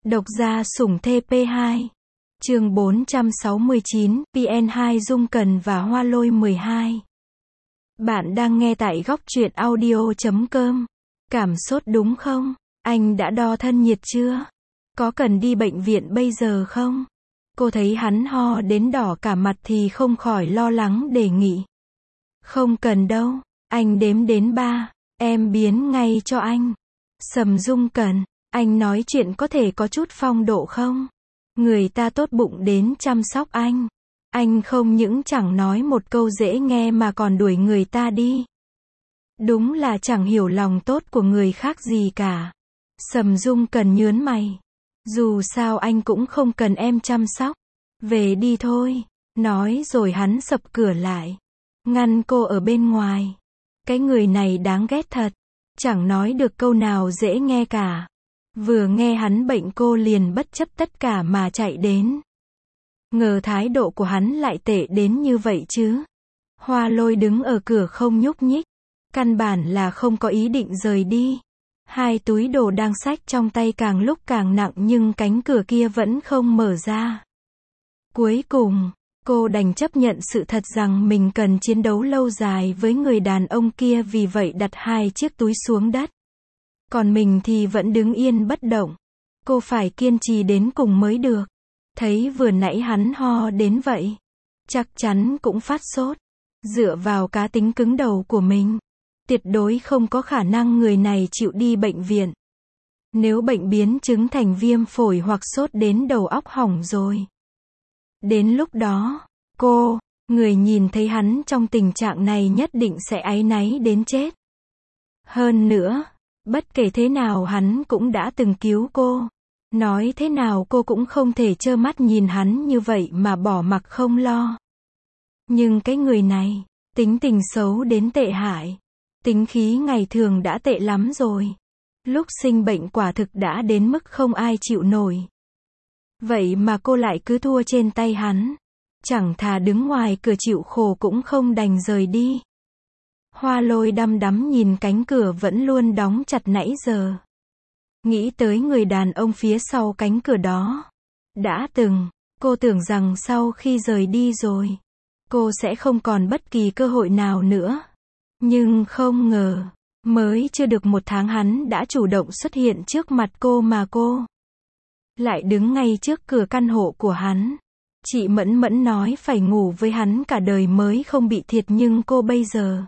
Độc gia sủng thê P2. Chương 469, PN2 Dung Cần và Hoa Lôi 12. Bạn đang nghe tại góc truyện audio.com. Cảm sốt đúng không? Anh đã đo thân nhiệt chưa? Có cần đi bệnh viện bây giờ không? Cô thấy hắn ho đến đỏ cả mặt thì không khỏi lo lắng đề nghị. Không cần đâu, anh đếm đến 3, em biến ngay cho anh. Sầm Dung Cần, anh nói chuyện có thể có chút phong độ không? Người ta tốt bụng đến chăm sóc anh. Anh không những chẳng nói một câu dễ nghe mà còn đuổi người ta đi. Đúng là chẳng hiểu lòng tốt của người khác gì cả. Sầm Dung Cần nhớn mày. Dù sao anh cũng không cần em chăm sóc. Về đi thôi. Nói rồi hắn sập cửa lại. Ngăn cô ở bên ngoài. Cái người này đáng ghét thật. Chẳng nói được câu nào dễ nghe cả. Vừa nghe hắn bệnh cô liền bất chấp tất cả mà chạy đến. Ngờ thái độ của hắn lại tệ đến như vậy chứ. Hoa Lôi đứng ở cửa không nhúc nhích. Căn bản là không có ý định rời đi. Hai túi đồ đang xách trong tay càng lúc càng nặng nhưng cánh cửa kia vẫn không mở ra. Cuối cùng, cô đành chấp nhận sự thật rằng mình cần chiến đấu lâu dài với người đàn ông kia, vì vậy đặt hai chiếc túi xuống đất. Còn mình thì vẫn đứng yên bất động. Cô phải kiên trì đến cùng mới được. Thấy vừa nãy hắn ho đến vậy, chắc chắn cũng phát sốt. Dựa vào cá tính cứng đầu của mình, tuyệt đối không có khả năng người này chịu đi bệnh viện. Nếu bệnh biến chứng thành viêm phổi hoặc sốt đến đầu óc hỏng rồi. Đến lúc đó, người nhìn thấy hắn trong tình trạng này nhất định sẽ áy náy đến chết. Hơn nữa, bất kể thế nào hắn cũng đã từng cứu cô. Nói thế nào cô cũng không thể trơ mắt nhìn hắn như vậy mà bỏ mặc không lo. Nhưng cái người này, tính tình xấu đến tệ hại. Tính khí ngày thường đã tệ lắm rồi. Lúc sinh bệnh quả thực đã đến mức không ai chịu nổi. Vậy mà cô lại cứ thua trên tay hắn. Chẳng thà đứng ngoài cửa chịu khổ cũng không đành rời đi. Hoa Lôi đăm đắm nhìn cánh cửa vẫn luôn đóng chặt nãy giờ. Nghĩ tới người đàn ông phía sau cánh cửa đó. Đã từng, cô tưởng rằng sau khi rời đi rồi, cô sẽ không còn bất kỳ cơ hội nào nữa. Nhưng không ngờ, mới chưa được một tháng hắn đã chủ động xuất hiện trước mặt cô mà cô lại đứng ngay trước cửa căn hộ của hắn. Chị Mẫn Mẫn nói phải ngủ với hắn cả đời mới không bị thiệt, nhưng cô bây giờ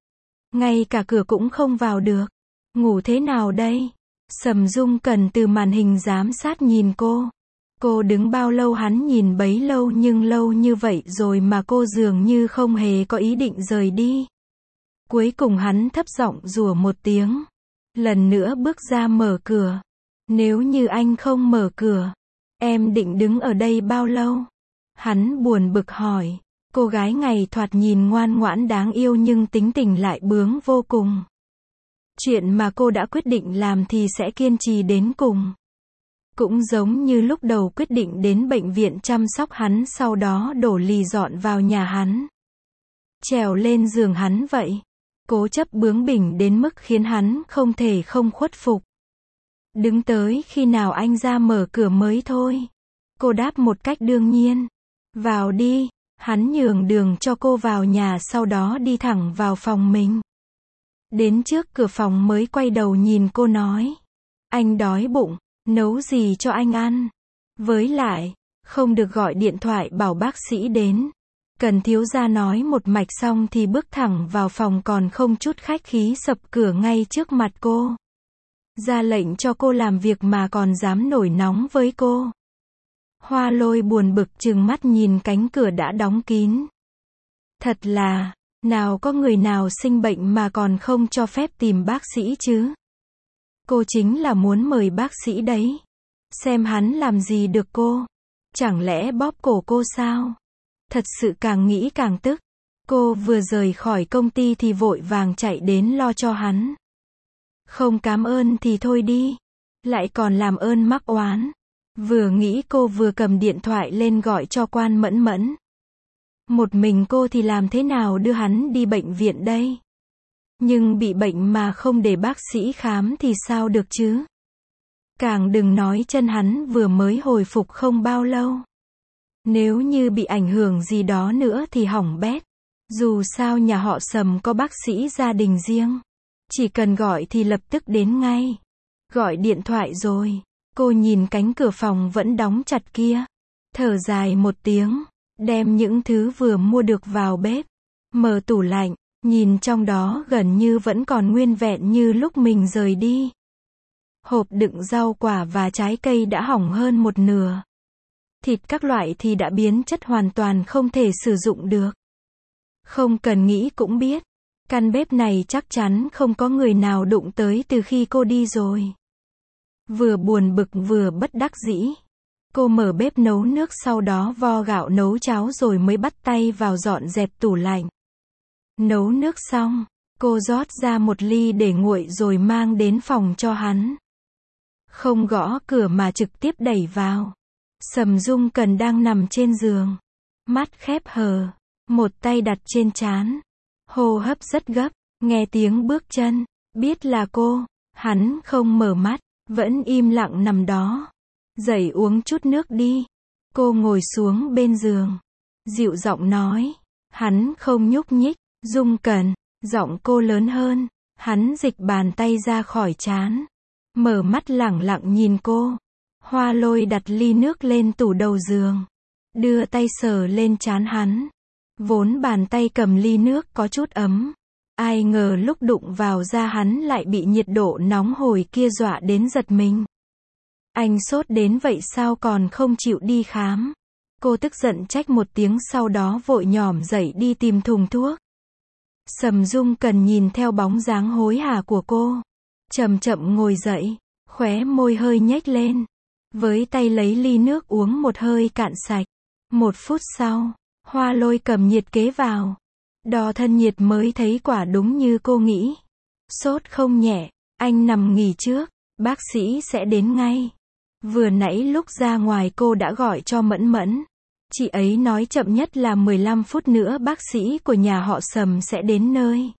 ngay cả cửa cũng không vào được. Ngủ thế nào đây? Sầm Dung Cần từ màn hình giám sát nhìn cô. Cô đứng bao lâu hắn nhìn bấy lâu, nhưng lâu như vậy rồi mà cô dường như không hề có ý định rời đi. Cuối cùng hắn thấp giọng rủa một tiếng. Lần nữa bước ra mở cửa. Nếu như anh không mở cửa, em định đứng ở đây bao lâu? Hắn buồn bực hỏi. Cô gái ngày thoạt nhìn ngoan ngoãn đáng yêu nhưng tính tình lại bướng vô cùng. Chuyện mà cô đã quyết định làm thì sẽ kiên trì đến cùng. Cũng giống như lúc đầu quyết định đến bệnh viện chăm sóc hắn, sau đó đổ lì dọn vào nhà hắn, trèo lên giường hắn vậy. Cố chấp bướng bỉnh đến mức khiến hắn không thể không khuất phục. Đứng tới khi nào anh ra mở cửa mới thôi. Cô đáp một cách đương nhiên. Vào đi. Hắn nhường đường cho cô vào nhà, sau đó đi thẳng vào phòng mình. Đến trước cửa phòng mới quay đầu nhìn cô nói. Anh đói bụng, nấu gì cho anh ăn? Với lại, không được gọi điện thoại bảo bác sĩ đến. Cần thiếu gia nói một mạch xong thì bước thẳng vào phòng, còn không chút khách khí sập cửa ngay trước mặt cô. Ra lệnh cho cô làm việc mà còn dám nổi nóng với cô. Hoa Lôi buồn bực trừng mắt nhìn cánh cửa đã đóng kín. Thật là, nào có người nào sinh bệnh mà còn không cho phép tìm bác sĩ chứ? Cô chính là muốn mời bác sĩ đấy. Xem hắn làm gì được cô. Chẳng lẽ bóp cổ cô sao? Thật sự càng nghĩ càng tức. Cô vừa rời khỏi công ty thì vội vàng chạy đến lo cho hắn. Không cảm ơn thì thôi đi. Lại còn làm ơn mắc oán. Vừa nghĩ cô vừa cầm điện thoại lên gọi cho Quan Mẫn Mẫn. Một mình cô thì làm thế nào đưa hắn đi bệnh viện đây? Nhưng bị bệnh mà không để bác sĩ khám thì sao được chứ? Càng đừng nói chân hắn vừa mới hồi phục không bao lâu. Nếu như bị ảnh hưởng gì đó nữa thì hỏng bét. Dù sao nhà họ Sầm có bác sĩ gia đình riêng. Chỉ cần gọi thì lập tức đến ngay. Gọi điện thoại rồi. Cô nhìn cánh cửa phòng vẫn đóng chặt kia. Thở dài một tiếng. Đem những thứ vừa mua được vào bếp. Mở tủ lạnh. Nhìn trong đó gần như vẫn còn nguyên vẹn như lúc mình rời đi. Hộp đựng rau quả và trái cây đã hỏng hơn một nửa. Thịt các loại thì đã biến chất hoàn toàn không thể sử dụng được. Không cần nghĩ cũng biết. Căn bếp này chắc chắn không có người nào đụng tới từ khi cô đi rồi. Vừa buồn bực vừa bất đắc dĩ. Cô mở bếp nấu nước sau đó vo gạo nấu cháo rồi mới bắt tay vào dọn dẹp tủ lạnh. Nấu nước xong, cô rót ra một ly để nguội rồi mang đến phòng cho hắn. Không gõ cửa mà trực tiếp đẩy vào. Sầm Dung Cần đang nằm trên giường. Mắt khép hờ, một tay đặt trên trán. Hô hấp rất gấp, nghe tiếng bước chân, biết là cô. Hắn không mở mắt, vẫn im lặng nằm đó. Dậy uống chút nước đi. Cô ngồi xuống bên giường. Dịu giọng nói. Hắn không nhúc nhích. Dung Cần, giọng cô lớn hơn. Hắn dịch bàn tay ra khỏi trán. Mở mắt lẳng lặng nhìn cô. Hoa Lôi đặt ly nước lên tủ đầu giường. Đưa tay sờ lên trán hắn. Vốn bàn tay cầm ly nước có chút ấm. Ai ngờ lúc đụng vào da hắn lại bị nhiệt độ nóng hổi kia dọa đến giật mình. Anh sốt đến vậy sao còn không chịu đi khám? Cô tức giận trách một tiếng sau đó vội nhỏm dậy đi tìm thùng thuốc. Sầm Dung Cần nhìn theo bóng dáng hối hả của cô. Chậm chậm ngồi dậy, khóe môi hơi nhếch lên. Với tay lấy ly nước uống một hơi cạn sạch. 1 phút sau, Hoa Lôi cầm nhiệt kế vào. Đo thân nhiệt mới thấy quả đúng như cô nghĩ. Sốt không nhẹ, anh nằm nghỉ trước, bác sĩ sẽ đến ngay. Vừa nãy lúc ra ngoài cô đã gọi cho Mẫn Mẫn. Chị ấy nói chậm nhất là 15 phút nữa bác sĩ của nhà họ Sầm sẽ đến nơi.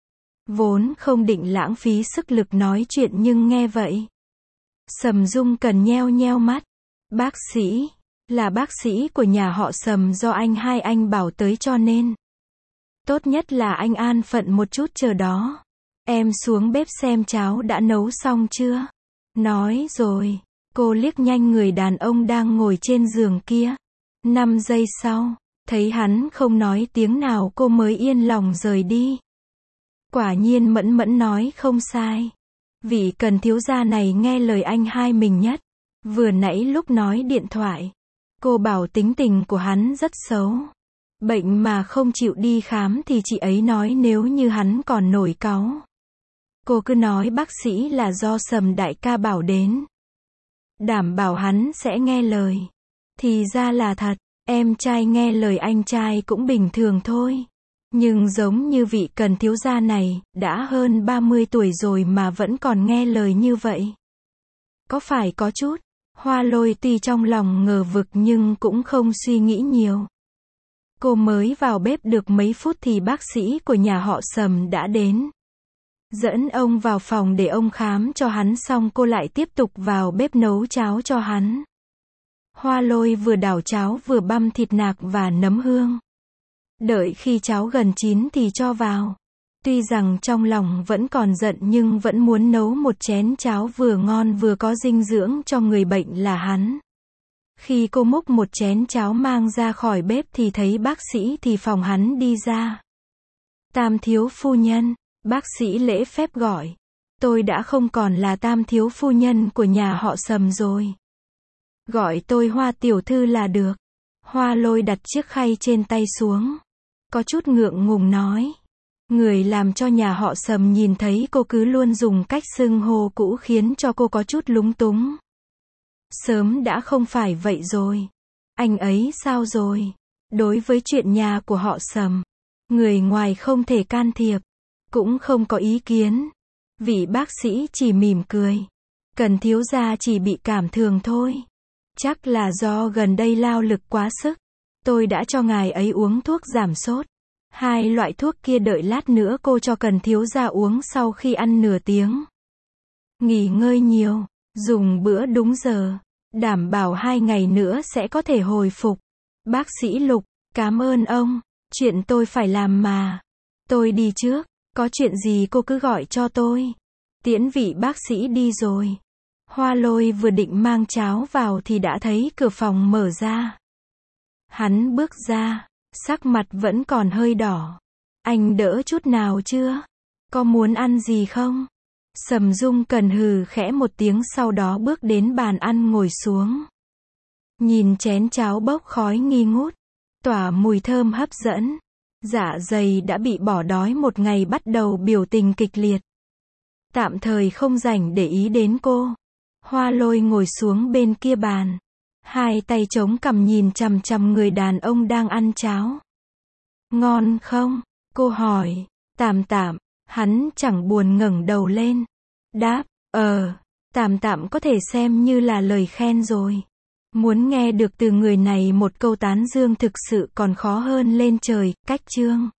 Vốn không định lãng phí sức lực nói chuyện nhưng nghe vậy. Sầm Dung Cần nheo nheo mắt. Bác sĩ, là bác sĩ của nhà họ Sầm do hai anh bảo tới cho nên. Tốt nhất là anh an phận một chút chờ đó. Em xuống bếp xem cháo đã nấu xong chưa? Nói rồi, cô liếc nhanh người đàn ông đang ngồi trên giường kia. 5 giây sau, thấy hắn không nói tiếng nào cô mới yên lòng rời đi. Quả nhiên Mẫn Mẫn nói không sai. Vị Cần thiếu gia này nghe lời anh hai mình nhất. Vừa nãy lúc nói điện thoại, cô bảo tính tình của hắn rất xấu. Bệnh mà không chịu đi khám thì chị ấy nói nếu như hắn còn nổi cáu. Cô cứ nói bác sĩ là do Sầm đại ca bảo đến. Đảm bảo hắn sẽ nghe lời. Thì ra là thật, em trai nghe lời anh trai cũng bình thường thôi. Nhưng giống như vị Cần thiếu gia này, đã hơn 30 tuổi rồi mà vẫn còn nghe lời như vậy. Có phải có chút? Hoa Lôi tuy trong lòng ngờ vực nhưng cũng không suy nghĩ nhiều. Cô mới vào bếp được mấy phút thì bác sĩ của nhà họ Sầm đã đến. Dẫn ông vào phòng để ông khám cho hắn xong cô lại tiếp tục vào bếp nấu cháo cho hắn. Hoa Lôi vừa đảo cháo vừa băm thịt nạc và nấm hương. Đợi khi cháo gần chín thì cho vào. Tuy rằng trong lòng vẫn còn giận nhưng vẫn muốn nấu một chén cháo vừa ngon vừa có dinh dưỡng cho người bệnh là hắn. Khi cô múc một chén cháo mang ra khỏi bếp thì thấy bác sĩ thì phòng hắn đi ra. Tam thiếu phu nhân, bác sĩ lễ phép gọi. Tôi đã không còn là tam thiếu phu nhân của nhà họ Sầm rồi. Gọi tôi Hoa tiểu thư là được. Hoa Lôi đặt chiếc khay trên tay xuống. Có chút ngượng ngùng nói. Người làm cho nhà họ Sầm nhìn thấy cô cứ luôn dùng cách xưng hô cũ khiến cho cô có chút lúng túng. Sớm đã không phải vậy rồi. Anh ấy sao rồi? Đối với chuyện nhà của họ Sầm, người ngoài không thể can thiệp, cũng không có ý kiến. Vị bác sĩ chỉ mỉm cười. Cần thiếu gia chỉ bị cảm thường thôi. Chắc là do gần đây lao lực quá sức. Tôi đã cho ngài ấy uống thuốc giảm sốt. 2 loại thuốc kia đợi lát nữa cô cho Cần thiếu gia uống sau khi ăn nửa tiếng. Nghỉ ngơi nhiều, Dùng bữa đúng giờ. Đảm bảo 2 ngày nữa sẽ có thể hồi phục. Bác sĩ Lục, cảm ơn ông. Chuyện tôi phải làm mà. Tôi đi trước. Có chuyện gì cô cứ gọi cho tôi. Tiễn vị bác sĩ đi rồi. Hoa Lôi vừa định mang cháo vào thì đã thấy cửa phòng mở ra. Hắn bước ra. Sắc mặt vẫn còn hơi đỏ. Anh đỡ chút nào chưa? Có muốn ăn gì không? Sầm Dung Cần hừ khẽ một tiếng sau đó bước đến bàn ăn ngồi xuống. Nhìn chén cháo bốc khói nghi ngút, tỏa mùi thơm hấp dẫn. Dạ dày đã bị bỏ đói một ngày bắt đầu biểu tình kịch liệt. Tạm thời không rảnh để ý đến cô. Hoa Lôi ngồi xuống bên kia bàn. Hai tay chống cằm nhìn chằm chằm người đàn ông đang ăn cháo. Ngon không? Cô hỏi. Tạm tạm. Hắn chẳng buồn ngẩng đầu lên. Đáp, tạm tạm có thể xem như là lời khen rồi. Muốn nghe được từ người này một câu tán dương thực sự còn khó hơn lên trời, cách chương.